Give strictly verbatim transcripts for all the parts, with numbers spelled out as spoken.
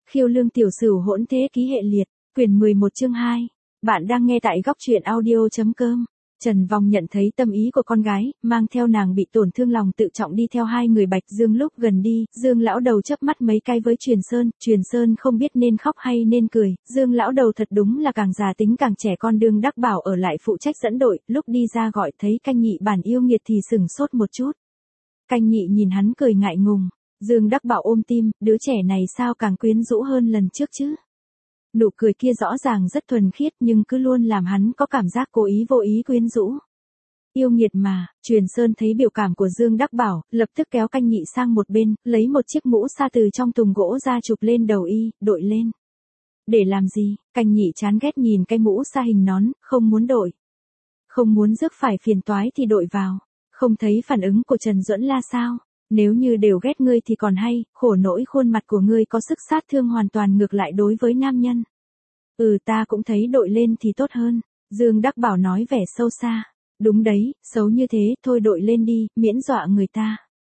Khiêu Lương Tiểu Sửu hỗn thế ký hệ liệt, quyển mười một chương hai. Bạn đang nghe tại góc truyện audio.com. Trần Vong nhận thấy tâm ý của con gái, mang theo nàng bị tổn thương lòng tự trọng đi theo hai người Bạch Dương lúc gần đi, Dương lão đầu chớp mắt mấy cái với Truyền Sơn, Truyền Sơn không biết nên khóc hay nên cười, Dương lão đầu thật đúng là càng già tính càng trẻ con đương đắc bảo ở lại phụ trách dẫn đội, lúc đi ra gọi thấy Canh Nhị bản yêu nghiệt thì sửng sốt một chút. Canh Nhị nhìn hắn cười ngại ngùng, Dương đắc bảo ôm tim, đứa trẻ này sao càng quyến rũ hơn lần trước chứ. Nụ cười kia rõ ràng rất thuần khiết nhưng cứ luôn làm hắn có cảm giác cố ý vô ý quyến rũ. Yêu nghiệt mà, Truyền Sơn thấy biểu cảm của Dương Đắc Bảo, lập tức kéo Canh Nhị sang một bên, lấy một chiếc mũ sa từ trong thùng gỗ ra chụp lên đầu y, đội lên. Để làm gì? Canh Nhị chán ghét nhìn cái mũ sa hình nón, không muốn đội. Không muốn rước phải phiền toái thì đội vào. Không thấy phản ứng của Trần Duẫn La sao? Nếu như đều ghét ngươi thì còn hay, khổ nỗi khuôn mặt của ngươi có sức sát thương hoàn toàn ngược lại đối với nam nhân. Ừ ta cũng thấy đội lên thì tốt hơn, Dương Đắc Bảo nói vẻ sâu xa. Đúng đấy, xấu như thế, thôi đội lên đi, miễn dọa người ta.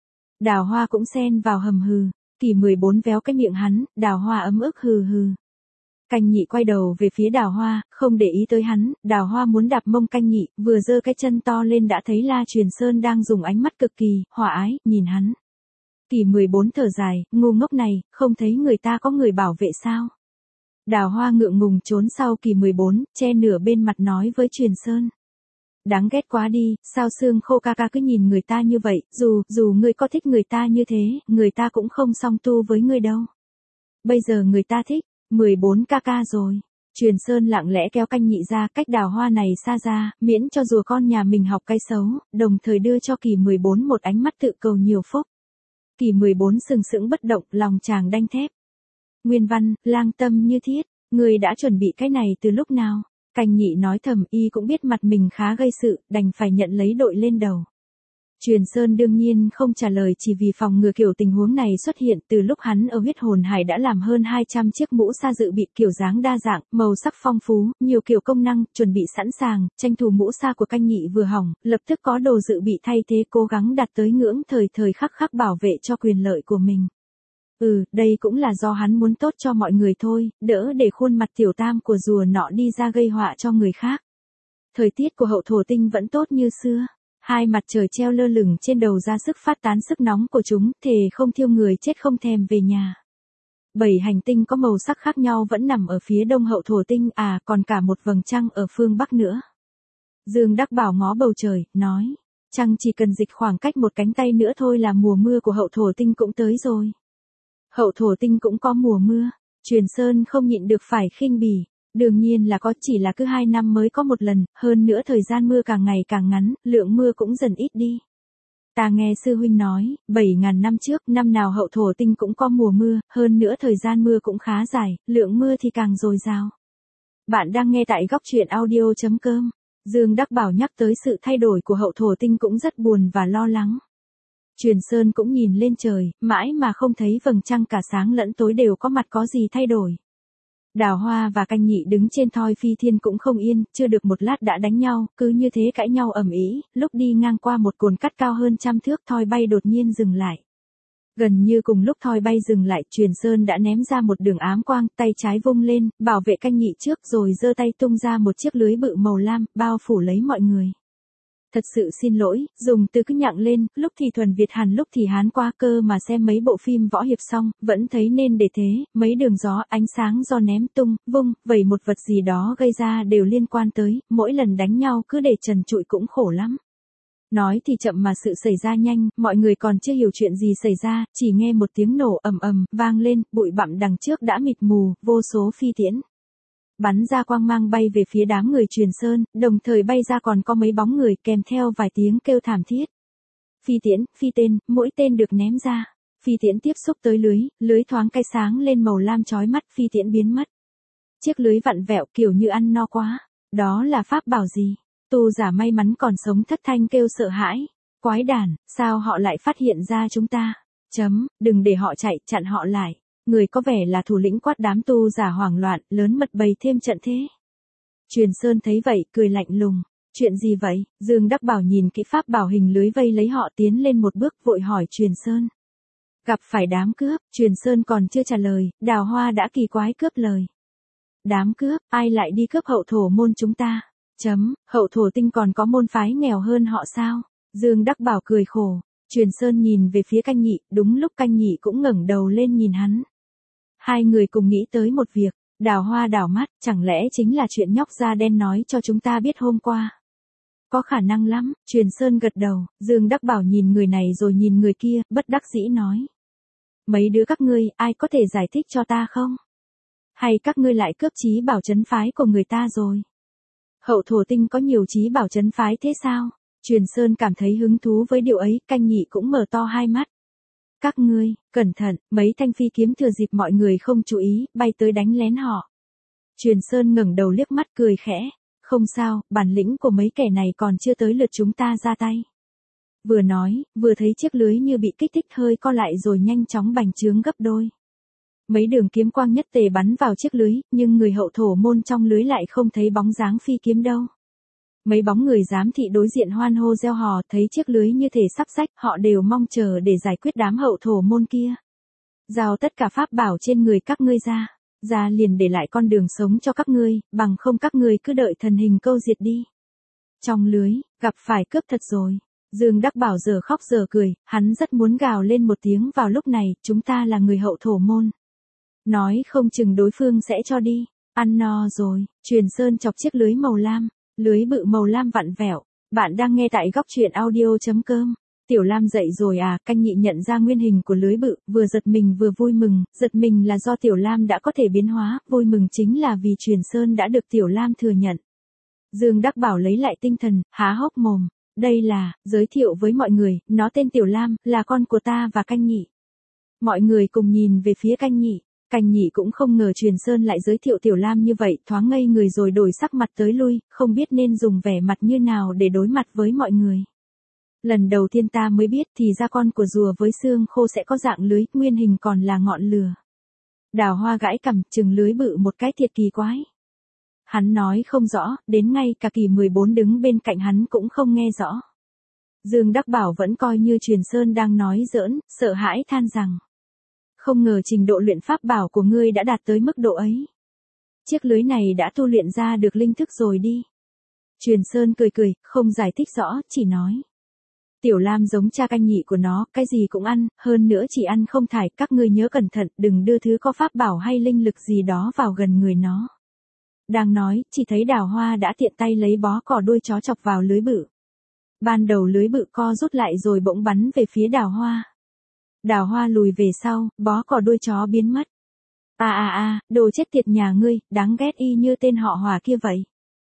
Đào Hoa cũng xen vào hầm hừ, Kỳ mười bốn véo cái miệng hắn, Đào Hoa ấm ức hừ hừ. Canh Nhị quay đầu về phía Đào Hoa, không để ý tới hắn, Đào Hoa muốn đạp mông Canh Nhị, vừa giơ cái chân to lên đã thấy La Truyền Sơn đang dùng ánh mắt cực kỳ hòa ái nhìn hắn. Kỳ mười bốn thở dài, ngu ngốc này, không thấy người ta có người bảo vệ sao? Đào Hoa ngượng ngùng trốn sau Kỳ mười bốn, che nửa bên mặt nói với Truyền Sơn. Đáng ghét quá đi, sao Sương Khô ca ca cứ nhìn người ta như vậy, dù, dù ngươi có thích người ta như thế, người ta cũng không song tu với ngươi đâu. Bây giờ người ta thích mười bốn ca ca rồi. Truyền Sơn lặng lẽ kéo Canh Nhị ra cách Đào Hoa này xa ra, miễn cho rùa con nhà mình học cái xấu, đồng thời đưa cho Kỳ mười bốn một ánh mắt tự cầu nhiều phúc. Kỳ mười bốn sừng sững bất động, lòng chàng đanh thép. Nguyên văn, lang tâm như thiết, người đã chuẩn bị cái này từ lúc nào? Canh Nhị nói thầm, y cũng biết mặt mình khá gây sự, đành phải nhận lấy đội lên đầu. Truyền Sơn đương nhiên không trả lời chỉ vì phòng ngừa kiểu tình huống này xuất hiện, từ lúc hắn ở huyết hồn hải đã làm hơn hai trăm chiếc mũ sa dự bị kiểu dáng đa dạng, màu sắc phong phú, nhiều kiểu công năng, chuẩn bị sẵn sàng, tranh thủ mũ sa của Canh Nhị vừa hỏng, lập tức có đồ dự bị thay thế cố gắng đạt tới ngưỡng thời thời khắc khắc bảo vệ cho quyền lợi của mình. Ừ, đây cũng là do hắn muốn tốt cho mọi người thôi, đỡ để khuôn mặt tiểu tam của rùa nọ đi ra gây họa cho người khác. Thời tiết của hậu thổ tinh vẫn tốt như xưa. Hai mặt trời treo lơ lửng trên đầu ra sức phát tán sức nóng của chúng, thề không thiêu người chết không thèm về nhà. Bảy hành tinh có màu sắc khác nhau vẫn nằm ở phía đông hậu thổ tinh, à còn cả một vầng trăng ở phương bắc nữa. Dương Đắc Bảo ngó bầu trời, nói, trăng chỉ cần dịch khoảng cách một cánh tay nữa thôi là mùa mưa của hậu thổ tinh cũng tới rồi. Hậu thổ tinh cũng có mùa mưa, Truyền Sơn không nhịn được phải khinh bỉ. Đương nhiên là có, chỉ là cứ hai năm mới có một lần, hơn nữa thời gian mưa càng ngày càng ngắn, lượng mưa cũng dần ít đi. Ta nghe sư huynh nói, bảy ngàn năm trước, năm nào hậu thổ tinh cũng có mùa mưa, hơn nữa thời gian mưa cũng khá dài, lượng mưa thì càng dồi dào. Bạn đang nghe tại góc truyện audio.com. Dương Đắc Bảo nhắc tới sự thay đổi của hậu thổ tinh cũng rất buồn và lo lắng. Truyền Sơn cũng nhìn lên trời, mãi mà không thấy vầng trăng cả sáng lẫn tối đều có mặt có gì thay đổi. Đào Hoa và Canh Nhị đứng trên thoi phi thiên cũng không yên, chưa được một lát đã đánh nhau, cứ như thế cãi nhau ầm ĩ, lúc đi ngang qua một cồn cắt cao hơn trăm thước thoi bay đột nhiên dừng lại. Gần như cùng lúc thoi bay dừng lại, Truyền Sơn đã ném ra một đường ám quang, tay trái vung lên, bảo vệ Canh Nhị trước rồi giơ tay tung ra một chiếc lưới bự màu lam, bao phủ lấy mọi người. Thật sự xin lỗi, dùng từ cứ nhặng lên, lúc thì thuần Việt Hàn lúc thì Hán qua cơ mà xem mấy bộ phim võ hiệp xong, vẫn thấy nên để thế, mấy đường gió, ánh sáng do ném tung, vung, vẩy một vật gì đó gây ra đều liên quan tới, mỗi lần đánh nhau cứ để trần trụi cũng khổ lắm. Nói thì chậm mà sự xảy ra nhanh, mọi người còn chưa hiểu chuyện gì xảy ra, chỉ nghe một tiếng nổ ầm ầm, vang lên, bụi bặm đằng trước đã mịt mù, vô số phi tiễn bắn ra quang mang bay về phía đám người Truyền Sơn, đồng thời bay ra còn có mấy bóng người kèm theo vài tiếng kêu thảm thiết. Phi tiễn, phi tên, mỗi tên được ném ra. Phi tiễn tiếp xúc tới lưới, lưới thoáng cái sáng lên màu lam chói mắt, phi tiễn biến mất. Chiếc lưới vặn vẹo kiểu như ăn no quá. Đó là pháp bảo gì? Tu giả may mắn còn sống thất thanh kêu sợ hãi. Quái đản, sao họ lại phát hiện ra chúng ta? Chấm, đừng để họ chạy, chặn họ lại. Người có vẻ là thủ lĩnh quát đám tu giả hoảng loạn, lớn mật bày thêm trận thế. Truyền Sơn thấy vậy, cười lạnh lùng. Chuyện gì vậy? Dương Đắc Bảo nhìn kỹ pháp bảo hình lưới vây lấy họ tiến lên một bước vội hỏi Truyền Sơn. Gặp phải đám cướp, Truyền Sơn còn chưa trả lời, Đào Hoa đã kỳ quái cướp lời. Đám cướp, ai lại đi cướp hậu thổ môn chúng ta? Chấm, hậu thổ tinh còn có môn phái nghèo hơn họ sao? Dương Đắc Bảo cười khổ. Truyền Sơn nhìn về phía Canh Nhị, đúng lúc Canh Nhị cũng ngẩng đầu lên nhìn hắn. Hai người cùng nghĩ tới một việc, Đào Hoa đảo mắt, chẳng lẽ chính là chuyện nhóc da đen nói cho chúng ta biết hôm qua? Có khả năng lắm, Truyền Sơn gật đầu, Dương Đắc Bảo nhìn người này rồi nhìn người kia, bất đắc dĩ nói. Mấy đứa các ngươi, ai có thể giải thích cho ta không? Hay các ngươi lại cướp trí bảo trấn phái của người ta rồi? Hậu thổ tinh có nhiều trí bảo trấn phái thế sao? Truyền Sơn cảm thấy hứng thú với điều ấy, Canh Nhị cũng mở to hai mắt. Các ngươi, cẩn thận, mấy thanh phi kiếm thừa dịp mọi người không chú ý, bay tới đánh lén họ. Truyền Sơn ngẩng đầu liếc mắt cười khẽ. Không sao, bản lĩnh của mấy kẻ này còn chưa tới lượt chúng ta ra tay. Vừa nói, vừa thấy chiếc lưới như bị kích thích hơi co lại rồi nhanh chóng bành trướng gấp đôi. Mấy đường kiếm quang nhất tề bắn vào chiếc lưới, nhưng người hậu thổ môn trong lưới lại không thấy bóng dáng phi kiếm đâu. Mấy bóng người giám thị đối diện hoan hô reo hò, thấy chiếc lưới như thể sắp rách, họ đều mong chờ để giải quyết đám hậu thổ môn kia. Giao tất cả pháp bảo trên người các ngươi ra, ra liền để lại con đường sống cho các ngươi, bằng không các ngươi cứ đợi thần hình câu diệt đi. Trong lưới, gặp phải cướp thật rồi. Dương Đắc Bảo giờ khóc giờ cười, hắn rất muốn gào lên một tiếng vào lúc này, chúng ta là người hậu thổ môn. Nói không chừng đối phương sẽ cho đi, ăn no rồi, Truyền Sơn chọc chiếc lưới màu lam, lưới bự màu lam vặn vẹo. Bạn đang nghe tại góc truyện audio chấm com. Tiểu Lam dậy rồi à? Canh Nhị nhận ra nguyên hình của lưới bự, vừa giật mình vừa vui mừng, giật mình là do Tiểu Lam đã có thể biến hóa, vui mừng chính là vì Truyền Sơn đã được Tiểu Lam thừa nhận. Dương Đắc Bảo lấy lại tinh thần, há hốc mồm, đây là, giới thiệu với mọi người, nó tên Tiểu Lam, là con của ta và Canh Nhị. Mọi người cùng nhìn về phía Canh Nhị, Canh Nhị cũng không ngờ Truyền Sơn lại giới thiệu Tiểu Lam như vậy, thoáng ngây người rồi đổi sắc mặt tới lui, không biết nên dùng vẻ mặt như nào để đối mặt với mọi người. Lần đầu tiên ta mới biết thì ra con của rùa với xương khô sẽ có dạng lưới, nguyên hình còn là ngọn lửa. Đào Hoa gãi cằm, chừng lưới bự một cái thiệt kỳ quái. Hắn nói không rõ, đến ngay cả Kỳ mười bốn đứng bên cạnh hắn cũng không nghe rõ. Dương Đắc Bảo vẫn coi như Truyền Sơn đang nói giỡn, sợ hãi than rằng. Không ngờ trình độ luyện pháp bảo của ngươi đã đạt tới mức độ ấy. Chiếc lưới này đã tu luyện ra được linh thức rồi đi. Truyền Sơn cười cười, không giải thích rõ, chỉ nói. Tiểu Lam giống cha Canh Nhị của nó, cái gì cũng ăn, hơn nữa chỉ ăn không thải, các ngươi nhớ cẩn thận, đừng đưa thứ có pháp bảo hay linh lực gì đó vào gần người nó. Đang nói, chỉ thấy Đào Hoa đã tiện tay lấy bó cỏ đuôi chó chọc vào lưới bự. Ban đầu lưới bự co rút lại rồi bỗng bắn về phía Đào Hoa. Đào Hoa lùi về sau, bó cỏ đuôi chó biến mất. À à à, đồ chết tiệt nhà ngươi, đáng ghét y như tên họ Hòa kia vậy.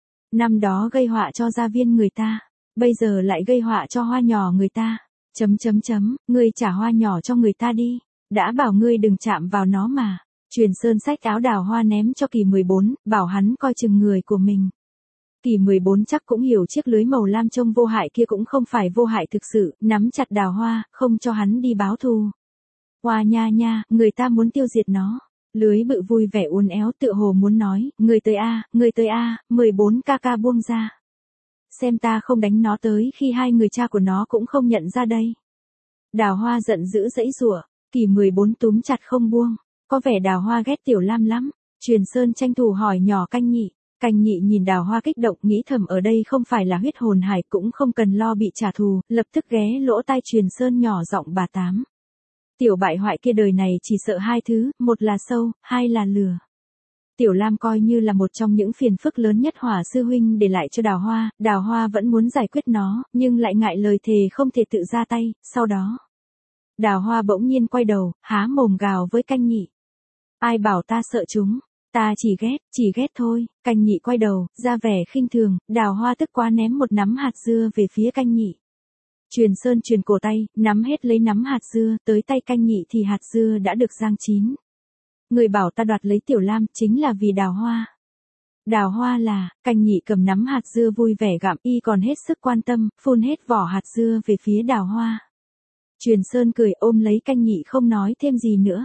Năm đó gây họa cho gia viên người ta, bây giờ lại gây họa cho hoa nhỏ người ta. Chấm chấm chấm, ngươi trả hoa nhỏ cho người ta đi, đã bảo ngươi đừng chạm vào nó mà. Truyền Sơn xách áo Đào Hoa ném cho Kỳ mười bốn, bảo hắn coi chừng người của mình. Kỳ mười bốn chắc cũng hiểu chiếc lưới màu lam trông vô hại kia cũng không phải vô hại thực sự, nắm chặt Đào Hoa, không cho hắn đi báo thù. Hoa nha nha, người ta muốn tiêu diệt nó. Lưới bự vui vẻ uốn éo tựa hồ muốn nói, người tới a, người tới a, mười bốn ca ca buông ra. Xem ta không đánh nó tới khi hai người cha của nó cũng không nhận ra đây. Đào Hoa giận dữ dãy rủa, Kỳ mười bốn túm chặt không buông, có vẻ Đào Hoa ghét Tiểu Lam lắm. Truyền Sơn tranh thủ hỏi nhỏ Canh Nhị. Canh Nhị nhìn Đào Hoa kích động, nghĩ thầm ở đây không phải là huyết hồn hải, cũng không cần lo bị trả thù, lập tức ghé lỗ tai Truyền Sơn nhỏ giọng bà Tám. Tiểu bại hoại kia đời này chỉ sợ hai thứ, một là sâu, hai là lửa. Tiểu Lam coi như là một trong những phiền phức lớn nhất Hỏa sư huynh để lại cho Đào Hoa, Đào Hoa vẫn muốn giải quyết nó, nhưng lại ngại lời thề không thể tự ra tay, sau đó. Đào Hoa bỗng nhiên quay đầu, há mồm gào với Canh Nhị. Ai bảo ta sợ chúng, ta chỉ ghét, chỉ ghét thôi. Canh Nhị quay đầu, ra vẻ khinh thường, Đào Hoa tức quá ném một nắm hạt dưa về phía Canh Nhị. Truyền Sơn truyền cổ tay, nắm hết lấy nắm hạt dưa, tới tay Canh Nhị thì hạt dưa đã được rang chín. Người bảo ta đoạt lấy Tiểu Lam chính là vì Đào Hoa. Đào Hoa là, Canh Nhị cầm nắm hạt dưa vui vẻ gặm, y còn hết sức quan tâm, phun hết vỏ hạt dưa về phía Đào Hoa. Truyền Sơn cười ôm lấy Canh Nhị không nói thêm gì nữa.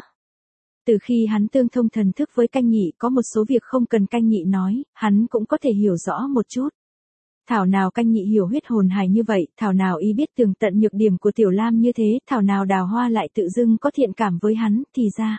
Từ khi hắn tương thông thần thức với Canh Nhị, có một số việc không cần Canh Nhị nói, hắn cũng có thể hiểu rõ một chút. Thảo nào Canh Nhị hiểu huyết hồn hài như vậy, thảo nào y biết tường tận nhược điểm của Tiểu Lam như thế, thảo nào Đào Hoa lại tự dưng có thiện cảm với hắn, thì ra.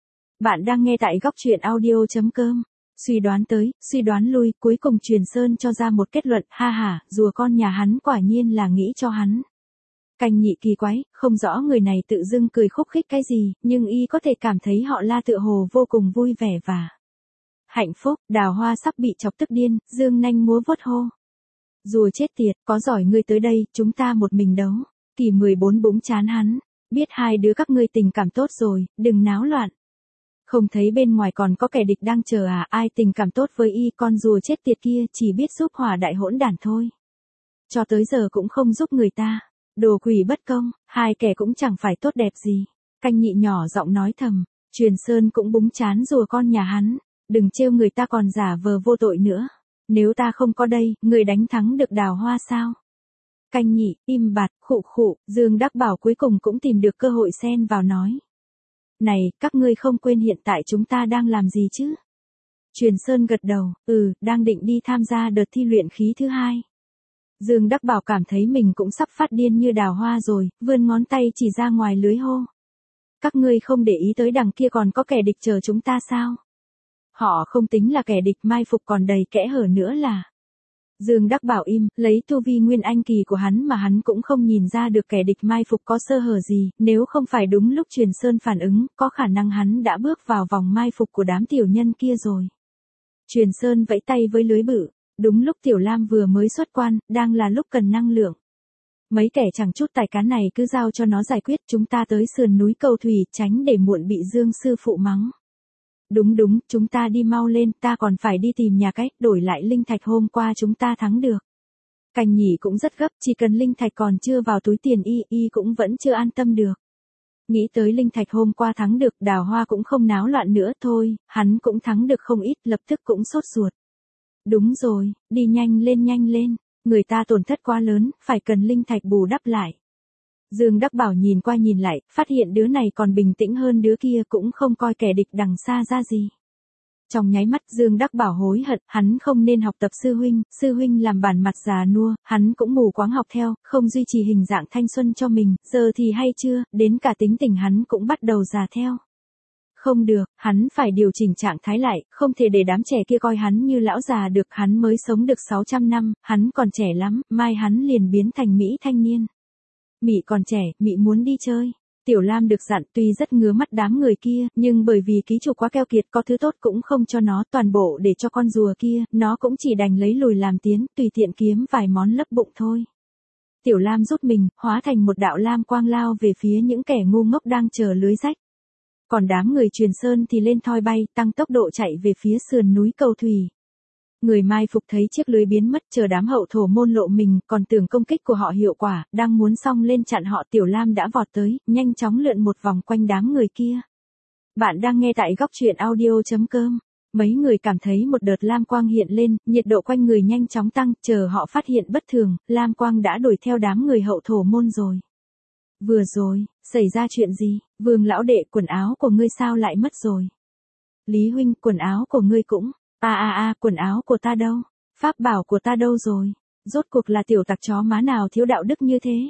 Bạn đang nghe tại góc truyện audio.com. Suy đoán tới, suy đoán lui, cuối cùng Truyền Sơn cho ra một kết luận, ha ha, rùa con nhà hắn quả nhiên là nghĩ cho hắn. Canh Nhị kỳ quái, không rõ người này tự dưng cười khúc khích cái gì, nhưng y có thể cảm thấy họ La tựa hồ vô cùng vui vẻ và hạnh phúc. Đào Hoa sắp bị chọc tức điên, dương nanh múa vuốt hô. Rùa chết tiệt, có giỏi ngươi tới đây, chúng ta một mình đấu. Kỳ mười bốn búng chán hắn, biết hai đứa các ngươi tình cảm tốt rồi, đừng náo loạn. Không thấy bên ngoài còn có kẻ địch đang chờ à, ai tình cảm tốt với y, con rùa chết tiệt kia chỉ biết giúp hỏa đại hỗn đản thôi. Cho tới giờ cũng không giúp người ta. Đồ quỷ bất công, hai kẻ cũng chẳng phải tốt đẹp gì. Canh Nhị nhỏ giọng nói thầm, Truyền Sơn cũng búng chán rùa con nhà hắn, đừng trêu người ta còn giả vờ vô tội nữa. Nếu ta không có đây, người đánh thắng được Đào Hoa sao? Canh Nhị, im bặt, khụ khụ, Dương Đắc Bảo cuối cùng cũng tìm được cơ hội xen vào nói. Này, các ngươi không quên hiện tại chúng ta đang làm gì chứ? Truyền Sơn gật đầu, ừ, đang định đi tham gia đợt thi luyện khí thứ hai. Dương Đắc Bảo cảm thấy mình cũng sắp phát điên như Đào Hoa rồi, vươn ngón tay chỉ ra ngoài lưới hô. Các ngươi không để ý tới đằng kia còn có kẻ địch chờ chúng ta sao? Họ không tính là kẻ địch, mai phục còn đầy kẽ hở nữa là. Dương Đắc Bảo im, lấy tu vi nguyên anh kỳ của hắn mà hắn cũng không nhìn ra được kẻ địch mai phục có sơ hở gì, nếu không phải đúng lúc Truyền Sơn phản ứng, có khả năng hắn đã bước vào vòng mai phục của đám tiểu nhân kia rồi. Truyền Sơn vẫy tay với lưới bự, đúng lúc Tiểu Lam vừa mới xuất quan, đang là lúc cần năng lượng. Mấy kẻ chẳng chút tài cán này cứ giao cho nó giải quyết, chúng ta tới sườn núi Cầu Thủy, tránh để muộn bị Dương sư phụ mắng. Đúng đúng, chúng ta đi mau lên, ta còn phải đi tìm nhà cách, đổi lại linh thạch hôm qua chúng ta thắng được. Canh Nhị cũng rất gấp, chỉ cần linh thạch còn chưa vào túi tiền y, y cũng vẫn chưa an tâm được. Nghĩ tới linh thạch hôm qua thắng được, Đào Hoa cũng không náo loạn nữa, thôi, hắn cũng thắng được không ít, lập tức cũng sốt ruột. Đúng rồi, đi nhanh lên nhanh lên, người ta tổn thất quá lớn, phải cần linh thạch bù đắp lại. Dương Đắc Bảo nhìn qua nhìn lại, phát hiện đứa này còn bình tĩnh hơn đứa kia, cũng không coi kẻ địch đằng xa ra gì. Trong nháy mắt Dương Đắc Bảo hối hận, hắn không nên học tập sư huynh, sư huynh làm bản mặt già nua, hắn cũng mù quáng học theo, không duy trì hình dạng thanh xuân cho mình, giờ thì hay chưa, đến cả tính tình hắn cũng bắt đầu già theo. Không được, hắn phải điều chỉnh trạng thái lại, không thể để đám trẻ kia coi hắn như lão già được, hắn mới sống được sáu trăm năm, hắn còn trẻ lắm, mai hắn liền biến thành Mỹ thanh niên. Mị còn trẻ, Mị muốn đi chơi. Tiểu Lam được dặn, tuy rất ngứa mắt đám người kia, nhưng bởi vì ký chủ quá keo kiệt, có thứ tốt cũng không cho nó, toàn bộ để cho con rùa kia, nó cũng chỉ đành lấy lùi làm tiến, tùy tiện kiếm vài món lấp bụng thôi. Tiểu Lam rút mình, hóa thành một đạo lam quang lao về phía những kẻ ngu ngốc đang chờ lưới rách. Còn đám người Truyền Sơn thì lên thoi bay, tăng tốc độ chạy về phía sườn núi Cầu Thủy. Người mai phục thấy chiếc lưới biến mất, chờ đám hậu thổ môn lộ mình, còn tưởng công kích của họ hiệu quả, đang muốn xông lên chặn họ, Tiểu Lam đã vọt tới, nhanh chóng lượn một vòng quanh đám người kia. Bạn đang nghe tại góc truyện audio.com. Mấy người cảm thấy một đợt lam quang hiện lên, nhiệt độ quanh người nhanh chóng tăng, chờ họ phát hiện bất thường, lam quang đã đuổi theo đám người hậu thổ môn rồi. Vừa rồi, xảy ra chuyện gì? Vương lão đệ, quần áo của ngươi sao lại mất rồi? Lý huynh, quần áo của ngươi cũng. A a a, quần áo của ta đâu? Pháp bảo của ta đâu rồi? Rốt cuộc là tiểu tặc chó má nào thiếu đạo đức như thế?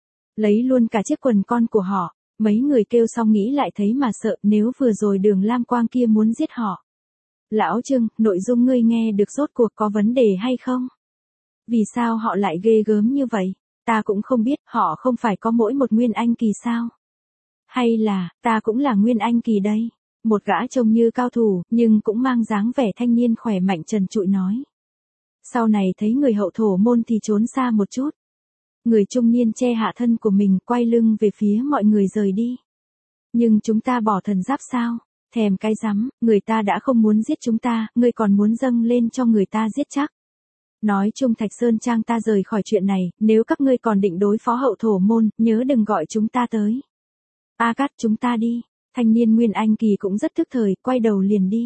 Lấy luôn cả chiếc quần con của họ. Mấy người kêu xong nghĩ lại thấy mà sợ, nếu vừa rồi Đường Lam Quang kia muốn giết họ. Lão Trương, nội dung ngươi nghe được rốt cuộc có vấn đề hay không? Vì sao họ lại ghê gớm như vậy? Ta cũng không biết, họ không phải có mỗi một nguyên anh kỳ sao? Hay là, ta cũng là nguyên anh kỳ đây? Một gã trông như cao thủ, nhưng cũng mang dáng vẻ thanh niên khỏe mạnh trần trụi nói. Sau này thấy người hậu thổ môn thì trốn xa một chút. Người trung niên che hạ thân của mình, quay lưng về phía mọi người rời đi. Nhưng chúng ta bỏ thần giáp sao? Thèm cái rắm, người ta đã không muốn giết chúng ta, ngươi còn muốn dâng lên cho người ta giết chắc. Nói chung Thạch Sơn Trang ta rời khỏi chuyện này, nếu các ngươi còn định đối phó hậu thổ môn, nhớ đừng gọi chúng ta tới. A Cát, chúng ta đi. Thanh niên Nguyên Anh kỳ cũng rất thức thời, quay đầu liền đi.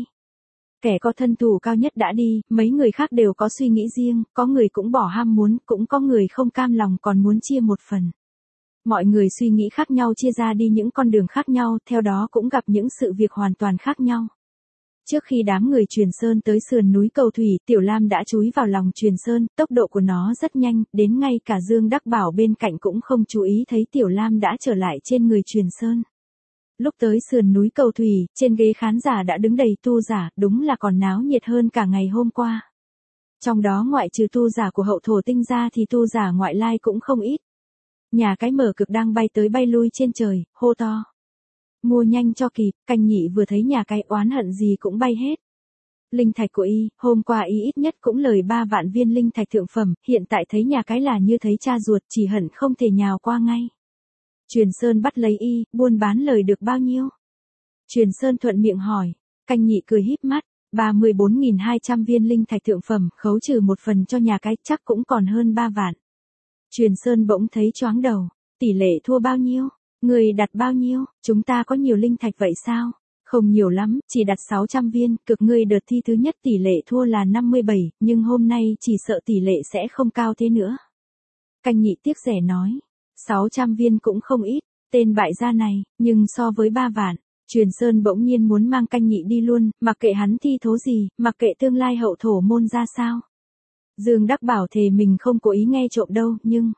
Kẻ có thân thủ cao nhất đã đi, mấy người khác đều có suy nghĩ riêng, có người cũng bỏ ham muốn, cũng có người không cam lòng còn muốn chia một phần. Mọi người suy nghĩ khác nhau chia ra đi những con đường khác nhau, theo đó cũng gặp những sự việc hoàn toàn khác nhau. Trước khi đám người Truyền Sơn tới sườn núi Cầu Thủy, Tiểu Lam đã chúi vào lòng Truyền Sơn, tốc độ của nó rất nhanh, đến ngay cả Dương Đắc Bảo bên cạnh cũng không chú ý thấy Tiểu Lam đã trở lại trên người Truyền Sơn. Lúc tới sườn núi Cầu Thủy, trên ghế khán giả đã đứng đầy tu giả, đúng là còn náo nhiệt hơn cả ngày hôm qua. Trong đó ngoại trừ tu giả của Hậu Thổ Tinh ra thì tu giả ngoại lai cũng không ít. Nhà cái mở cực đang bay tới bay lui trên trời, hô to. Mua nhanh cho kịp, Canh Nhị vừa thấy nhà cái oán hận gì cũng bay hết. Linh thạch của y, hôm qua y ít nhất cũng lời ba vạn viên linh thạch thượng phẩm, hiện tại thấy nhà cái là như thấy cha ruột, chỉ hận không thể nhào qua ngay. Truyền Sơn bắt lấy y, buôn bán lời được bao nhiêu? Truyền Sơn thuận miệng hỏi, Canh Nhị cười híp mắt, ba mươi bốn nghìn hai trăm viên linh thạch thượng phẩm, khấu trừ một phần cho nhà cái, chắc cũng còn hơn ba vạn. Truyền Sơn bỗng thấy choáng đầu, tỷ lệ thua bao nhiêu? Người đặt bao nhiêu? Chúng ta có nhiều linh thạch vậy sao? Không nhiều lắm, chỉ đặt sáu trăm viên, cực ngươi đợt thi thứ nhất tỷ lệ thua là năm mươi bảy, nhưng hôm nay chỉ sợ tỷ lệ sẽ không cao thế nữa. Canh Nhị tiếc rẻ nói, sáu trăm viên cũng không ít, tên bại gia này, nhưng so với ba vạn, Truyền Sơn bỗng nhiên muốn mang Canh Nhị đi luôn, mặc kệ hắn thi thố gì, mặc kệ tương lai Hậu Thổ môn ra sao. Dương Đắc Bảo thề mình không cố ý nghe trộm đâu, nhưng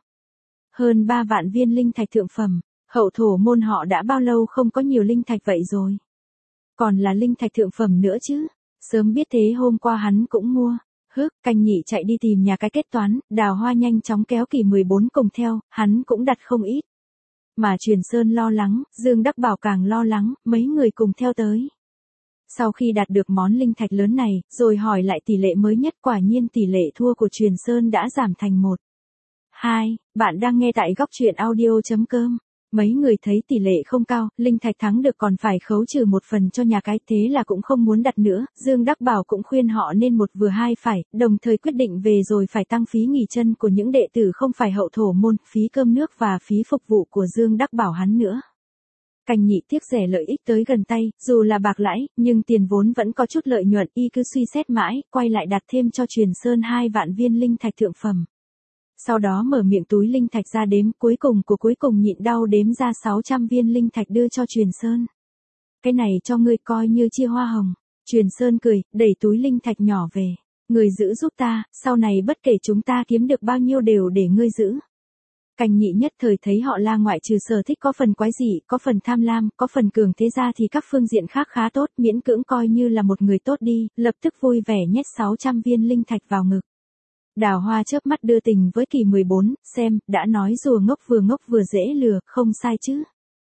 hơn ba vạn viên linh thạch thượng phẩm, Hậu Thổ môn họ đã bao lâu không có nhiều linh thạch vậy rồi. Còn là linh thạch thượng phẩm nữa chứ, sớm biết thế hôm qua hắn cũng mua. Hức, Canh Nhị chạy đi tìm nhà cái kết toán, Đào Hoa nhanh chóng kéo Kỳ mười bốn cùng theo, hắn cũng đặt không ít. Mà Truyền Sơn lo lắng, Dương Đắc Bảo càng lo lắng, mấy người cùng theo tới. Sau khi đạt được món linh thạch lớn này, rồi hỏi lại tỷ lệ mới nhất, quả nhiên tỷ lệ thua của Truyền Sơn đã giảm thành một. hai, bạn đang nghe tại góc truyện audio chấm com. Mấy người thấy tỷ lệ không cao, linh thạch thắng được còn phải khấu trừ một phần cho nhà cái, thế là cũng không muốn đặt nữa. Dương Đắc Bảo cũng khuyên họ nên một vừa hai phải, đồng thời quyết định về rồi phải tăng phí nghỉ chân của những đệ tử không phải Hậu Thổ môn, phí cơm nước và phí phục vụ của Dương Đắc Bảo hắn nữa. Canh Nhị tiếc rẻ lợi ích tới gần tay, dù là bạc lãi, nhưng tiền vốn vẫn có chút lợi nhuận, y cứ suy xét mãi, quay lại đặt thêm cho Truyền Sơn hai vạn viên linh thạch thượng phẩm. Sau đó mở miệng túi linh thạch ra đếm, cuối cùng của cuối cùng nhịn đau đếm ra sáu trăm viên linh thạch đưa cho Truyền Sơn. Cái này cho ngươi coi như chia hoa hồng. Truyền Sơn cười, đẩy túi linh thạch nhỏ về. Người giữ giúp ta, sau này bất kể chúng ta kiếm được bao nhiêu đều để ngươi giữ. Canh Nhị nhất thời thấy họ La ngoại trừ sở thích có phần quái dị, có phần tham lam, có phần cường thế ra thì các phương diện khác khá tốt, miễn cưỡng coi như là một người tốt đi, lập tức vui vẻ nhét sáu trăm viên linh thạch vào ngực. Đào Hoa chớp mắt đưa tình với Kỳ mười bốn, xem, đã nói rùa ngốc vừa ngốc vừa dễ lừa, không sai chứ.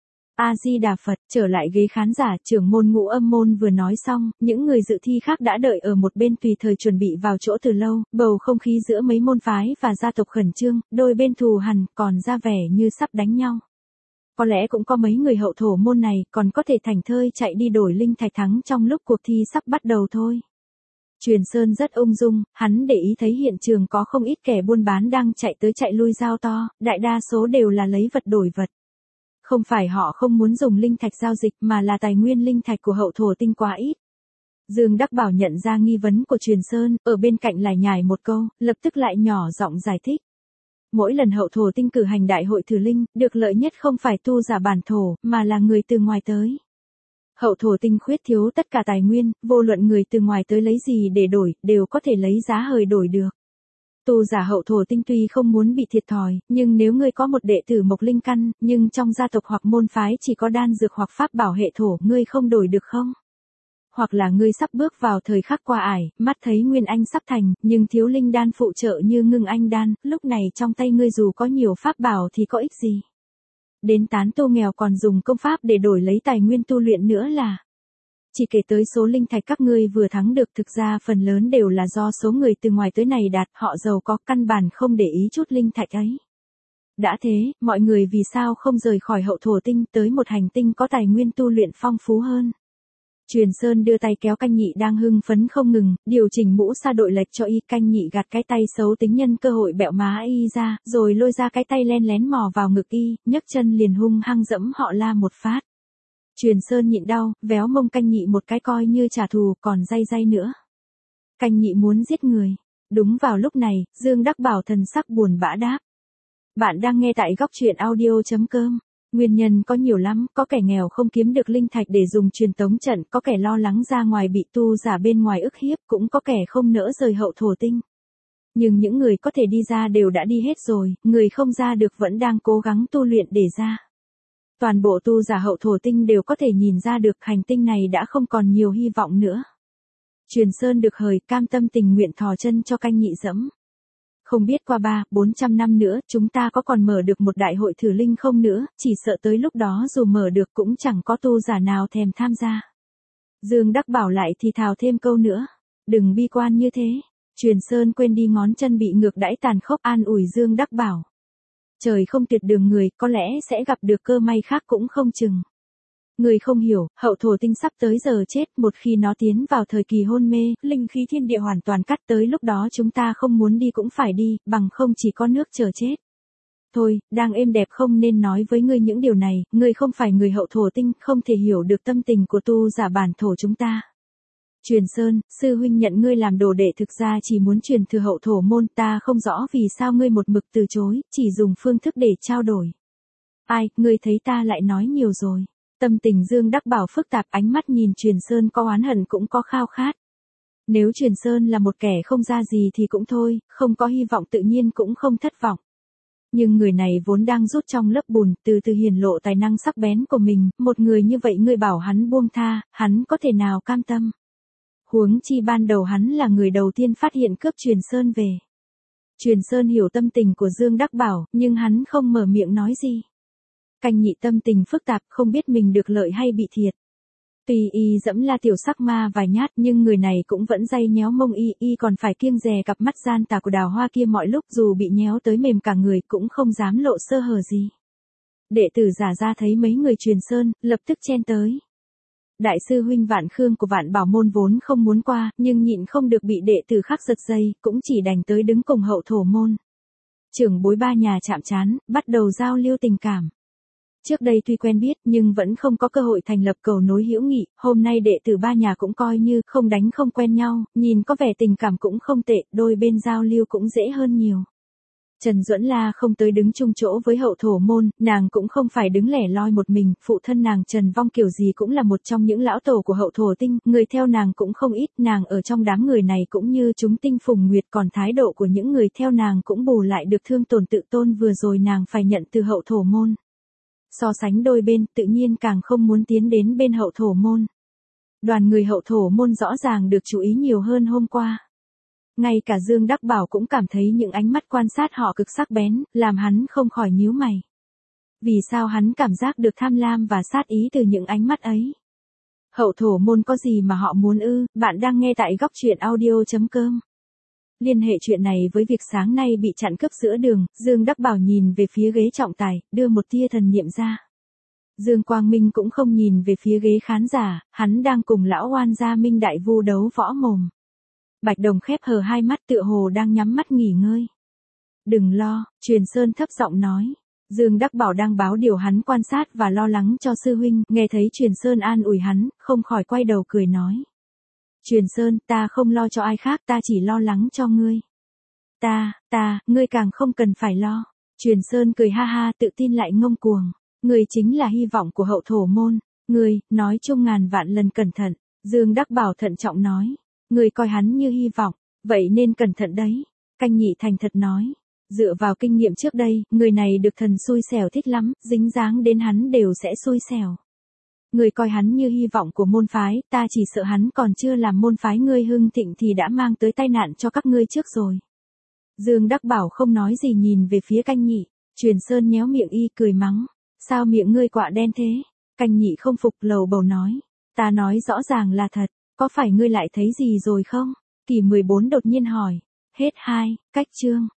A-di-đà Phật, trở lại ghế khán giả, trưởng môn Ngũ Âm môn vừa nói xong, những người dự thi khác đã đợi ở một bên tùy thời chuẩn bị vào chỗ từ lâu, bầu không khí giữa mấy môn phái và gia tộc khẩn trương, đôi bên thù hằn, còn ra vẻ như sắp đánh nhau. Có lẽ cũng có mấy người Hậu Thổ môn này còn có thể thảnh thơi chạy đi đổi linh thạch thắng trong lúc cuộc thi sắp bắt đầu thôi. Truyền Sơn rất ung dung, hắn để ý thấy hiện trường có không ít kẻ buôn bán đang chạy tới chạy lui giao to, đại đa số đều là lấy vật đổi vật. Không phải họ không muốn dùng linh thạch giao dịch mà là tài nguyên linh thạch của Hậu Thổ Tinh quá ít. Dương Đắc Bảo nhận ra nghi vấn của Truyền Sơn, ở bên cạnh lại nhải một câu, lập tức lại nhỏ giọng giải thích. Mỗi lần Hậu Thổ Tinh cử hành đại hội thử linh, được lợi nhất không phải tu giả bản thổ, mà là người từ ngoài tới. Hậu Thổ Tinh khuyết thiếu tất cả tài nguyên, vô luận người từ ngoài tới lấy gì để đổi, đều có thể lấy giá hời đổi được. Tu giả Hậu Thổ Tinh tuy không muốn bị thiệt thòi, nhưng nếu ngươi có một đệ tử mộc linh căn, nhưng trong gia tộc hoặc môn phái chỉ có đan dược hoặc pháp bảo hệ thổ, ngươi không đổi được không? Hoặc là ngươi sắp bước vào thời khắc qua ải, mắt thấy nguyên anh sắp thành, nhưng thiếu linh đan phụ trợ như ngưng anh đan, lúc này trong tay ngươi dù có nhiều pháp bảo thì có ích gì? Đến tán tu nghèo còn dùng công pháp để đổi lấy tài nguyên tu luyện nữa là. Chỉ kể tới số linh thạch các ngươi vừa thắng được, thực ra phần lớn đều là do số người từ ngoài tới này đạt, họ giàu có căn bản không để ý chút linh thạch ấy. Đã thế, mọi người vì sao không rời khỏi Hậu Thổ Tinh tới một hành tinh có tài nguyên tu luyện phong phú hơn? Truyền Sơn đưa tay kéo Canh Nhị đang hưng phấn không ngừng, điều chỉnh mũ sa đội lệch cho y. Canh Nhị gạt cái tay xấu tính nhân cơ hội bẹo má y ra, rồi lôi ra cái tay len lén mò vào ngực y, nhấc chân liền hung hăng dẫm họ La một phát. Truyền Sơn nhịn đau, véo mông Canh Nhị một cái coi như trả thù, còn day day nữa. Canh Nhị muốn giết người. Đúng vào lúc này, Dương Đắc Bảo thần sắc buồn bã đáp. Bạn đang nghe tại góc truyện audio chấm com. Nguyên nhân có nhiều lắm, có kẻ nghèo không kiếm được linh thạch để dùng truyền tống trận, có kẻ lo lắng ra ngoài bị tu giả bên ngoài ức hiếp, cũng có kẻ không nỡ rời hậu thổ tinh. Nhưng những người có thể đi ra đều đã đi hết rồi, người không ra được vẫn đang cố gắng tu luyện để ra. Toàn bộ tu giả hậu thổ tinh đều có thể nhìn ra được hành tinh này đã không còn nhiều hy vọng nữa. Truyền Sơn được hời, cam tâm tình nguyện thò chân cho canh nhị dẫm. Không biết qua ba, bốn trăm năm nữa, chúng ta có còn mở được một đại hội thử linh không nữa, chỉ sợ tới lúc đó dù mở được cũng chẳng có tu giả nào thèm tham gia. Dương Đắc Bảo lại thì thào thêm câu nữa. Đừng bi quan như thế. Truyền Sơn quên đi ngón chân bị ngược đãi tàn khốc an ủi Dương Đắc Bảo. Trời không tuyệt đường người, có lẽ sẽ gặp được cơ may khác cũng không chừng. Người không hiểu, hậu thổ tinh sắp tới giờ chết, một khi nó tiến vào thời kỳ hôn mê, linh khí thiên địa hoàn toàn cắt, tới lúc đó chúng ta không muốn đi cũng phải đi, bằng không chỉ có nước chờ chết. Thôi, đang êm đẹp không nên nói với ngươi những điều này, ngươi không phải người hậu thổ tinh, không thể hiểu được tâm tình của tu giả bản thổ chúng ta. Truyền Sơn, sư huynh nhận ngươi làm đồ đệ thực ra chỉ muốn truyền thừa hậu thổ môn, ta không rõ vì sao ngươi một mực từ chối, chỉ dùng phương thức để trao đổi. Ai, ngươi thấy ta lại nói nhiều rồi. Tâm tình Dương Đắc Bảo phức tạp, ánh mắt nhìn Truyền Sơn có oán hận cũng có khao khát. Nếu Truyền Sơn là một kẻ không ra gì thì cũng thôi, không có hy vọng tự nhiên cũng không thất vọng. Nhưng người này vốn đang rút trong lớp bùn, từ từ hiển lộ tài năng sắc bén của mình, một người như vậy ngươi bảo hắn buông tha, hắn có thể nào cam tâm. Huống chi ban đầu hắn là người đầu tiên phát hiện cướp Truyền Sơn về. Truyền Sơn hiểu tâm tình của Dương Đắc Bảo, nhưng hắn không mở miệng nói gì. Canh nhị tâm tình phức tạp, không biết mình được lợi hay bị thiệt. Tuy y dẫm la tiểu sắc ma vài nhát nhưng người này cũng vẫn day nhéo mông y, y còn phải kiêng dè cặp mắt gian tà của Đào Hoa kia mọi lúc, dù bị nhéo tới mềm cả người cũng không dám lộ sơ hở gì. Đệ tử giả ra thấy mấy người Truyền Sơn, lập tức chen tới. Đại sư huynh Vạn Khương của Vạn Bảo môn vốn không muốn qua, nhưng nhịn không được bị đệ tử khác giật dây, cũng chỉ đành tới đứng cùng hậu thổ môn. Trưởng bối ba nhà chạm trán, bắt đầu giao lưu tình cảm. Trước đây tuy quen biết nhưng vẫn không có cơ hội thành lập cầu nối hữu nghị, hôm nay đệ tử ba nhà cũng coi như không đánh không quen nhau, nhìn có vẻ tình cảm cũng không tệ, đôi bên giao lưu cũng dễ hơn nhiều. Trần Duẫn La không tới đứng chung chỗ với hậu thổ môn, nàng cũng không phải đứng lẻ loi một mình, phụ thân nàng Trần Vong kiểu gì cũng là một trong những lão tổ của hậu thổ tinh, người theo nàng cũng không ít, nàng ở trong đám người này cũng như chúng tinh phùng nguyệt, còn thái độ của những người theo nàng cũng bù lại được thương tổn tự tôn vừa rồi nàng phải nhận từ hậu thổ môn. So sánh đôi bên, tự nhiên càng không muốn tiến đến bên hậu thổ môn. Đoàn người hậu thổ môn rõ ràng được chú ý nhiều hơn hôm qua. Ngay cả Dương Đắc Bảo cũng cảm thấy những ánh mắt quan sát họ cực sắc bén, làm hắn không khỏi nhíu mày. Vì sao hắn cảm giác được tham lam và sát ý từ những ánh mắt ấy? Hậu thổ môn có gì mà họ muốn ư? Bạn đang nghe tại góc truyện audio chấm com. Liên hệ chuyện này với việc sáng nay bị chặn cướp giữa đường, Dương Đắc Bảo nhìn về phía ghế trọng tài, đưa một tia thần niệm ra. Dương Quang Minh cũng không nhìn về phía ghế khán giả, hắn đang cùng lão oan gia Minh Đại Vu đấu võ mồm. Bạch Đồng khép hờ hai mắt tựa hồ đang nhắm mắt nghỉ ngơi. Đừng lo, Truyền Sơn thấp giọng nói. Dương Đắc Bảo đang báo điều hắn quan sát và lo lắng cho sư huynh, nghe thấy Truyền Sơn an ủi hắn, không khỏi quay đầu cười nói. Truyền Sơn, ta không lo cho ai khác, ta chỉ lo lắng cho ngươi. Ta, ta, ngươi càng không cần phải lo. Truyền Sơn cười ha ha, tự tin lại ngông cuồng. Ngươi chính là hy vọng của hậu thổ môn. Ngươi, nói chung ngàn vạn lần cẩn thận. Dương Đắc Bảo thận trọng nói. Ngươi coi hắn như hy vọng, vậy nên cẩn thận đấy. Canh nhị thành thật nói. Dựa vào kinh nghiệm trước đây, người này được thần xui xẻo thích lắm, dính dáng đến hắn đều sẽ xui xẻo. Người coi hắn như hy vọng của môn phái, ta chỉ sợ hắn còn chưa làm môn phái ngươi hưng thịnh thì đã mang tới tai nạn cho các ngươi trước rồi. Dương Đắc Bảo không nói gì nhìn về phía canh nhị, Truyền Sơn nhéo miệng y cười mắng. Sao miệng ngươi quạ đen thế? Canh nhị không phục lầu bầu nói. Ta nói rõ ràng là thật, có phải ngươi lại thấy gì rồi không? Kỳ mười bốn đột nhiên hỏi. Hết hai, cách chương.